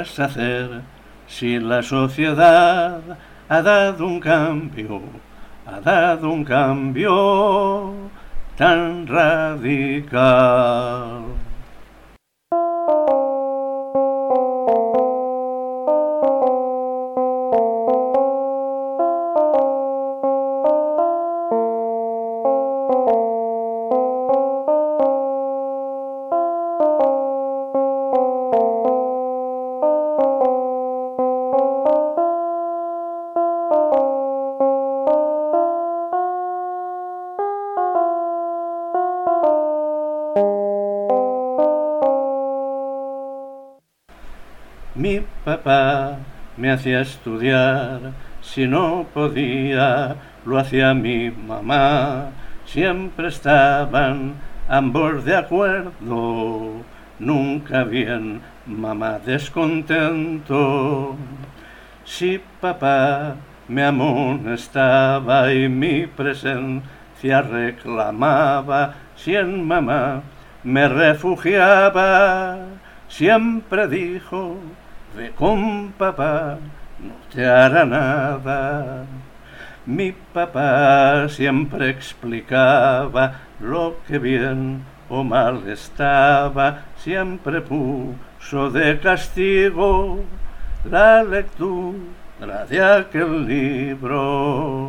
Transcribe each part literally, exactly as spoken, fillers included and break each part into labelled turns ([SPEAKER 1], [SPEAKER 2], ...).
[SPEAKER 1] vas a hacer si la sociedad ha dado un cambio, ha dado un cambio tan radical? Mi papá me hacía estudiar, si no podía, lo hacía mi mamá. Siempre estaban ambos de acuerdo, nunca bien mamá descontento. Si papá me amonestaba y mi presencia reclamaba, si en mamá me refugiaba, siempre dijo: ve con papá, no te hará nada. Mi papá siempre explicaba lo que bien o mal estaba, siempre puso de castigo la lectura de aquel libro.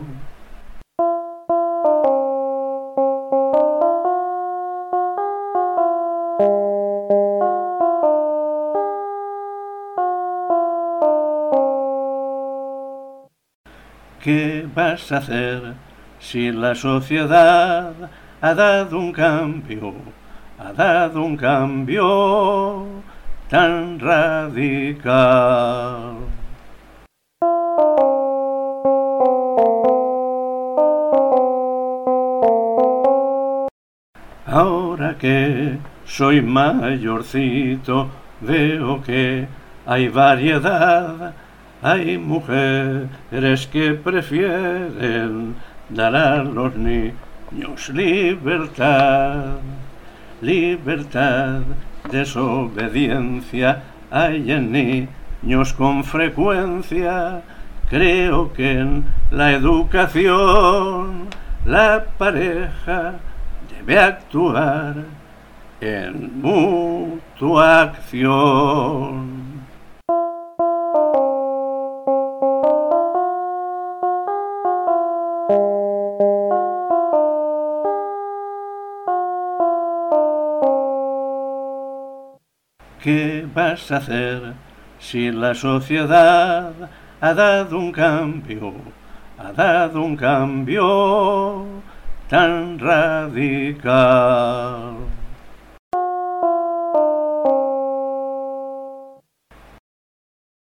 [SPEAKER 1] ¿Qué vas a hacer si la sociedad ha dado un cambio, ha dado un cambio tan radical? Ahora que soy mayorcito, veo que hay variedad. Hay mujeres que prefieren dar a los niños libertad, libertad, desobediencia. Hay en niños con frecuencia. Creo que en la educación la pareja debe actuar en mutua acción. ¿Qué vas a hacer si la sociedad ha dado un cambio, ha dado un cambio tan radical?